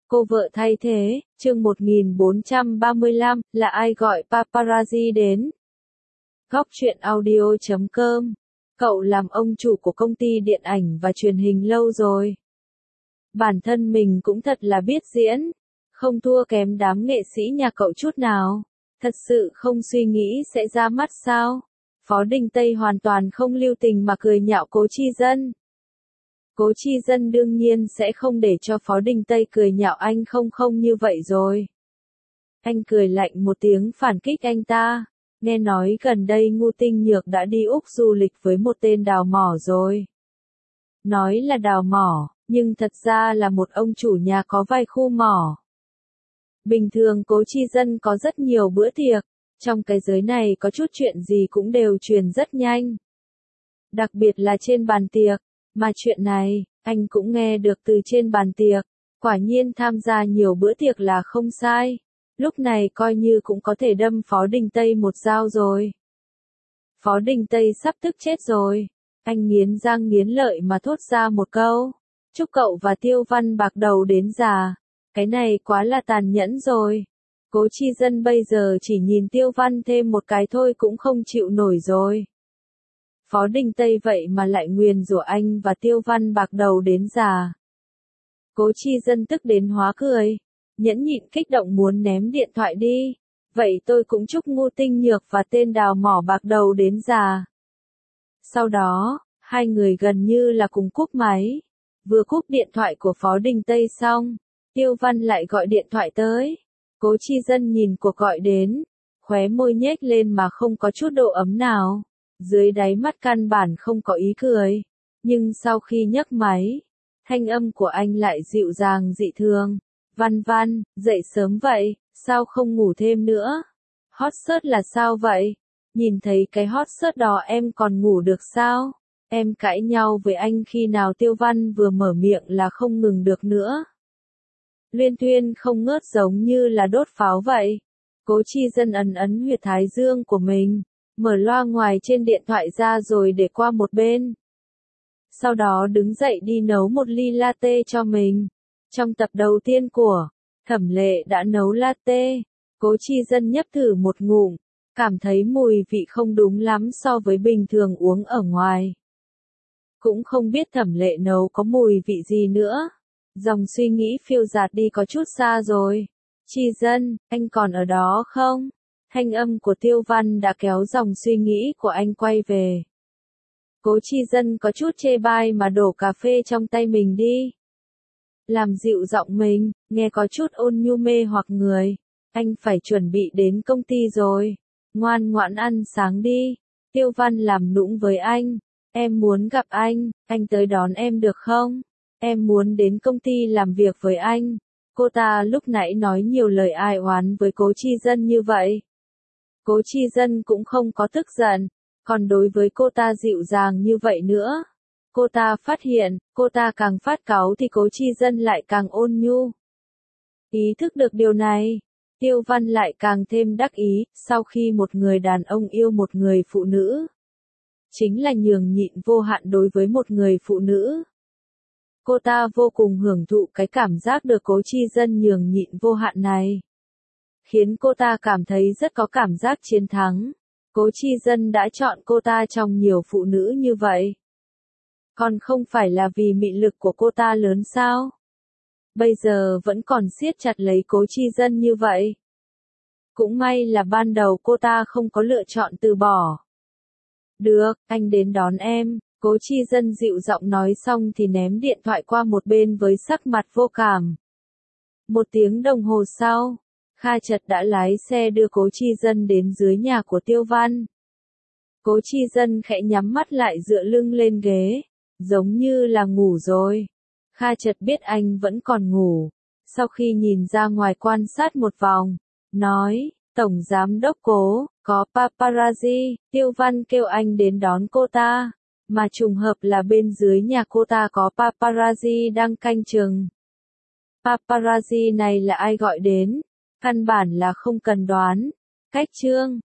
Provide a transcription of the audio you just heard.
Cô vợ thay thế, chương 1435, là ai gọi paparazzi đến? Góc truyện audio.com. Cậu làm ông chủ của công ty điện ảnh và truyền hình lâu rồi. Bản thân mình cũng thật là biết diễn, không thua kém đám nghệ sĩ nhà cậu chút nào. Thật sự không suy nghĩ sẽ ra mắt sao? Phó Đình Tây hoàn toàn không lưu tình mà cười nhạo Cố Chi Dân. Cố Chi Dân đương nhiên sẽ không để cho Phó Đình Tây cười nhạo anh không như vậy rồi. Anh cười lạnh một tiếng phản kích anh ta. Nghe nói gần đây Ngô Tinh Nhược đã đi Úc du lịch với một tên đào mỏ rồi. Nói là đào mỏ, nhưng thật ra là một ông chủ nhà có vài khu mỏ. Bình thường Cố Chi Dân có rất nhiều bữa tiệc, trong cái giới này có chút chuyện gì cũng đều truyền rất nhanh. Đặc biệt là trên bàn tiệc, mà chuyện này, anh cũng nghe được từ trên bàn tiệc, quả nhiên tham gia nhiều bữa tiệc là không sai. Lúc này coi như cũng có thể đâm Phó Đình Tây một dao rồi. Phó Đình Tây sắp tức chết rồi, anh nghiến răng nghiến lợi mà thốt ra một câu. Chúc cậu và Tiêu Văn bạc đầu đến già. Cái này quá là tàn nhẫn rồi. Cố Chi Dân bây giờ chỉ nhìn Tiêu Văn thêm một cái thôi cũng không chịu nổi rồi. Phó Đình Tây vậy mà lại nguyền rủa anh và Tiêu Văn bạc đầu đến già. Cố Chi Dân tức đến hóa cười, nhẫn nhịn kích động muốn ném điện thoại đi. Vậy tôi cũng chúc Ngô Tinh Nhược và tên đào mỏ bạc đầu đến già. Sau đó, hai người gần như là cùng cúp máy. Vừa cúp điện thoại của Phó Đình Tây xong, Tiêu Văn lại gọi điện thoại tới. Cố Chi Dân nhìn cuộc gọi đến, khóe môi nhếch lên mà không có chút độ ấm nào. Dưới đáy mắt căn bản không có ý cười. Nhưng sau khi nhấc máy, thanh âm của anh lại dịu dàng dị thường. Văn Văn, dậy sớm vậy, sao không ngủ thêm nữa? Hot search là sao vậy? Nhìn thấy cái hot search đó em còn ngủ được sao? Em cãi nhau với anh khi nào? Tiêu Văn vừa mở miệng là không ngừng được nữa. Liên tuyên không ngớt giống như là đốt pháo vậy. Cố Chi Dân ấn huyệt thái dương của mình, mở loa ngoài trên điện thoại ra rồi để qua một bên. Sau đó đứng dậy đi nấu một ly latte cho mình. Trong tập đầu tiên của Thẩm Lệ đã nấu latte, Cố Chi Dân nhấp thử một ngụm, cảm thấy mùi vị không đúng lắm so với bình thường uống ở ngoài. Cũng không biết Thẩm Lệ nấu có mùi vị gì nữa. Dòng suy nghĩ phiêu dạt đi có chút xa rồi. Chi Dân, anh còn ở đó không? Thanh âm của Tiêu Văn đã kéo dòng suy nghĩ của anh quay về. Cố Chi Dân có chút chê bai mà đổ cà phê trong tay mình đi. Làm dịu giọng mình, nghe có chút ôn nhu mê hoặc người. Anh phải chuẩn bị đến công ty rồi. Ngoan ngoãn ăn sáng đi. Tiêu Văn làm nũng với anh. Em muốn gặp anh tới đón em được không? Em muốn đến công ty làm việc với anh. Cô ta lúc nãy nói nhiều lời ai oán với Cố Chi Dân như vậy. Cố Chi Dân cũng không có tức giận, còn đối với cô ta dịu dàng như vậy nữa. Cô ta phát hiện, cô ta càng phát cáu thì Cố Chi Dân lại càng ôn nhu. Ý thức được điều này, Tiêu Văn lại càng thêm đắc ý, sau khi một người đàn ông yêu một người phụ nữ, chính là nhường nhịn vô hạn đối với một người phụ nữ. Cô ta vô cùng hưởng thụ cái cảm giác được Cố Chi Dân nhường nhịn vô hạn này. Khiến cô ta cảm thấy rất có cảm giác chiến thắng. Cố Chi Dân đã chọn cô ta trong nhiều phụ nữ như vậy. Còn không phải là vì mị lực của cô ta lớn sao? Bây giờ vẫn còn siết chặt lấy Cố Chi Dân như vậy. Cũng may là ban đầu cô ta không có lựa chọn từ bỏ. Được, anh đến đón em. Cố Chi Dân dịu giọng nói xong thì ném điện thoại qua một bên với sắc mặt vô cảm. Một tiếng đồng hồ sau, Kha Chật đã lái xe đưa Cố Chi Dân đến dưới nhà của Tiêu Văn. Cố Chi Dân khẽ nhắm mắt lại dựa lưng lên ghế, giống như là ngủ rồi. Kha Chật biết anh vẫn còn ngủ, sau khi nhìn ra ngoài quan sát một vòng, nói, Tổng Giám Đốc Cố, có paparazzi. Tiêu Văn kêu anh đến đón cô ta, mà trùng hợp là bên dưới nhà cô ta có paparazzi đang canh chừng. Paparazzi này là ai gọi đến? Căn bản là không cần đoán. Cách chương